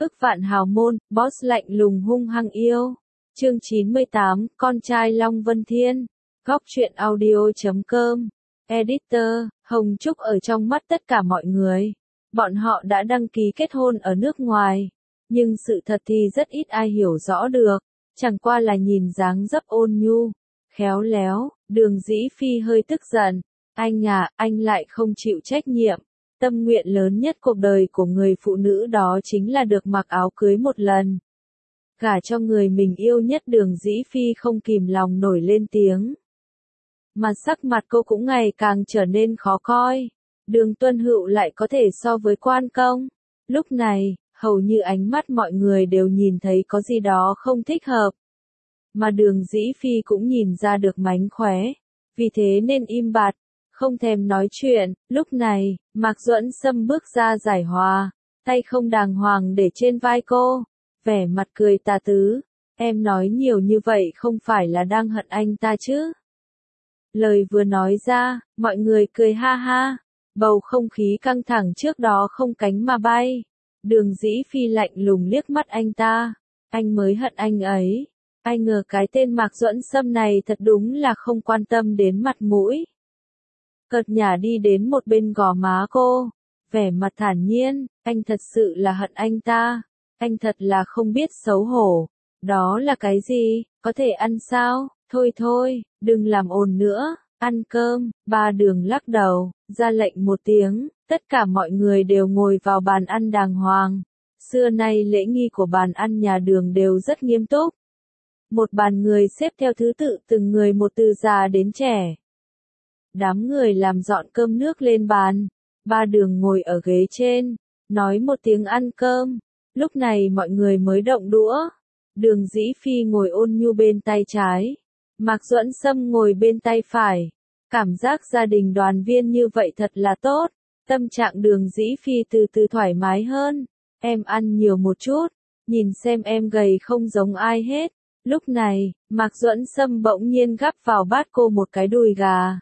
Ức vạn hào môn, boss lạnh lùng hung hăng yêu. Chương 98, con trai Long Vân Thiên. Góc truyện audio.com. Editor, Hồng Trúc ở trong mắt tất cả mọi người. Bọn họ đã đăng ký kết hôn ở nước ngoài. Nhưng sự thật thì rất ít ai hiểu rõ được. Chẳng qua là nhìn dáng dấp ôn nhu, khéo léo, Đường Dĩ Phi hơi tức giận. Anh à, anh lại không chịu trách nhiệm. Tâm nguyện lớn nhất cuộc đời của người phụ nữ đó chính là được mặc áo cưới một lần. Gả cho người mình yêu nhất. Đường Dĩ Phi không kìm lòng nổi lên tiếng. Mà sắc mặt cô cũng ngày càng trở nên khó coi. Đường Tuân Hữu lại có thể so với Quan Công. Lúc này, hầu như ánh mắt mọi người đều nhìn thấy có gì đó không thích hợp. Mà Đường Dĩ Phi cũng nhìn ra được mánh khóe. Vì thế nên im bặt, không thèm nói chuyện. Lúc này, Mạc Duẫn Sâm bước ra giải hòa, tay không đàng hoàng để trên vai cô, vẻ mặt cười tà tứ. Em nói nhiều như vậy không phải là đang hận anh ta chứ? Lời vừa nói ra, mọi người cười ha ha. Bầu không khí căng thẳng trước đó không cánh mà bay. Đường Dĩ Phi lạnh lùng liếc mắt anh ta. Anh mới hận anh ấy. Ai ngờ cái tên Mạc Duẫn Sâm này thật đúng là không quan tâm đến mặt mũi. Cợt nhả đi đến một bên gò má cô, vẻ mặt thản nhiên. Anh thật sự là hận anh ta. Anh thật là không biết xấu hổ. Đó là cái gì? Có thể ăn sao? Thôi thôi, đừng làm ồn nữa. Ăn cơm. Ba Đường lắc đầu, ra lệnh một tiếng. Tất cả mọi người đều ngồi vào bàn ăn đàng hoàng. Xưa nay lễ nghi của bàn ăn nhà Đường đều rất nghiêm túc. Một bàn người xếp theo thứ tự từng người một từ già đến trẻ. Đám người làm dọn cơm nước lên bàn. Ba Đường ngồi ở ghế trên, nói một tiếng ăn cơm. Lúc này mọi người mới động đũa. Đường Dĩ Phi ngồi ôn nhu bên tay trái. Mạc Duẫn Sâm ngồi bên tay phải. Cảm giác gia đình đoàn viên như vậy thật là tốt. Tâm trạng Đường Dĩ Phi từ từ thoải mái hơn. Em ăn nhiều một chút, nhìn xem em gầy không giống ai hết. Lúc này, Mạc Duẫn Sâm bỗng nhiên gắp vào bát cô một cái đùi gà.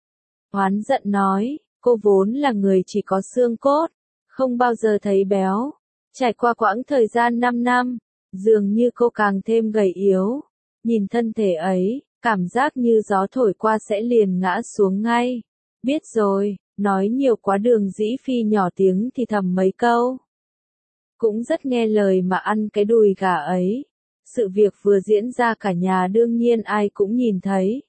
Oán giận nói, cô vốn là người chỉ có xương cốt, không bao giờ thấy béo. Trải qua quãng thời gian 5 năm, dường như cô càng thêm gầy yếu. Nhìn thân thể ấy, cảm giác như gió thổi qua sẽ liền ngã xuống ngay. Biết rồi, nói nhiều quá. Đường Dĩ Phi nhỏ tiếng thì thầm mấy câu. Cũng rất nghe lời mà ăn cái đùi gà ấy. Sự việc vừa diễn ra cả nhà đương nhiên ai cũng nhìn thấy.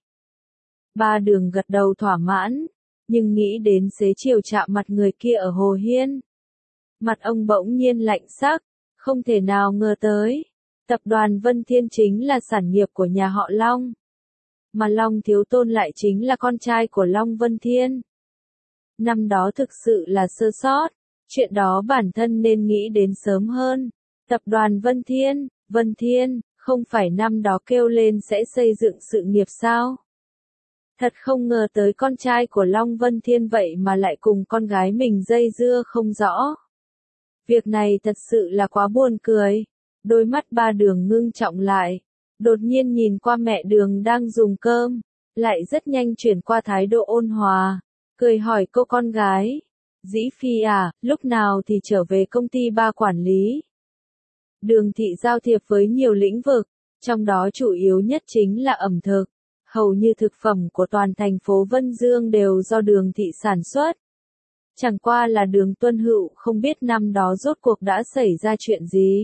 Ba Đường gật đầu thỏa mãn, nhưng nghĩ đến xế chiều chạm mặt người kia ở Hồ Hiên. Mặt ông bỗng nhiên lạnh sắc, không thể nào ngờ tới. Tập đoàn Vân Thiên chính là sản nghiệp của nhà họ Long. Mà Long Thiếu Tôn lại chính là con trai của Long Vân Thiên. Năm đó thực sự là sơ sót, chuyện đó bản thân nên nghĩ đến sớm hơn. Tập đoàn Vân Thiên, không phải năm đó kêu lên sẽ xây dựng sự nghiệp sao? Thật không ngờ tới con trai của Long Vân Thiên vậy mà lại cùng con gái mình dây dưa không rõ. Việc này thật sự là quá buồn cười. Đôi mắt Ba Đường ngưng trọng lại. Đột nhiên nhìn qua mẹ Đường đang dùng cơm, lại rất nhanh chuyển qua thái độ ôn hòa. Cười hỏi cô con gái. Dĩ Phi à, lúc nào thì trở về công ty ba quản lý? Đường thị giao thiệp với nhiều lĩnh vực, trong đó chủ yếu nhất chính là ẩm thực. Hầu như thực phẩm của toàn thành phố Vân Dương đều do Đường thị sản xuất. Chẳng qua là Đường Tuân Hữu không biết năm đó rốt cuộc đã xảy ra chuyện gì.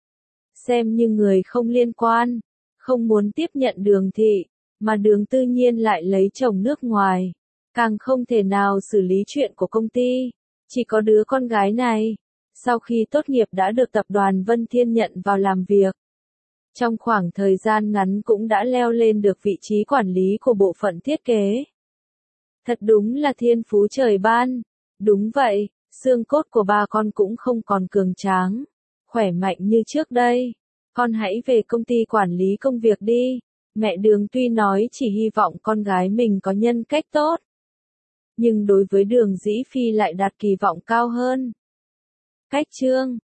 Xem như người không liên quan, không muốn tiếp nhận Đường thị, mà Đường Tư Nhiên lại lấy chồng nước ngoài. Càng không thể nào xử lý chuyện của công ty. Chỉ có đứa con gái này, sau khi tốt nghiệp đã được tập đoàn Vân Thiên nhận vào làm việc. Trong khoảng thời gian ngắn cũng đã leo lên được vị trí quản lý của bộ phận thiết kế. Thật đúng là thiên phú trời ban. Đúng vậy, xương cốt của ba con cũng không còn cường tráng, khỏe mạnh như trước đây. Con hãy về công ty quản lý công việc đi. Mẹ Đường tuy nói chỉ hy vọng con gái mình có nhân cách tốt, nhưng đối với Đường Dĩ Phi lại đặt kỳ vọng cao hơn. Cách chương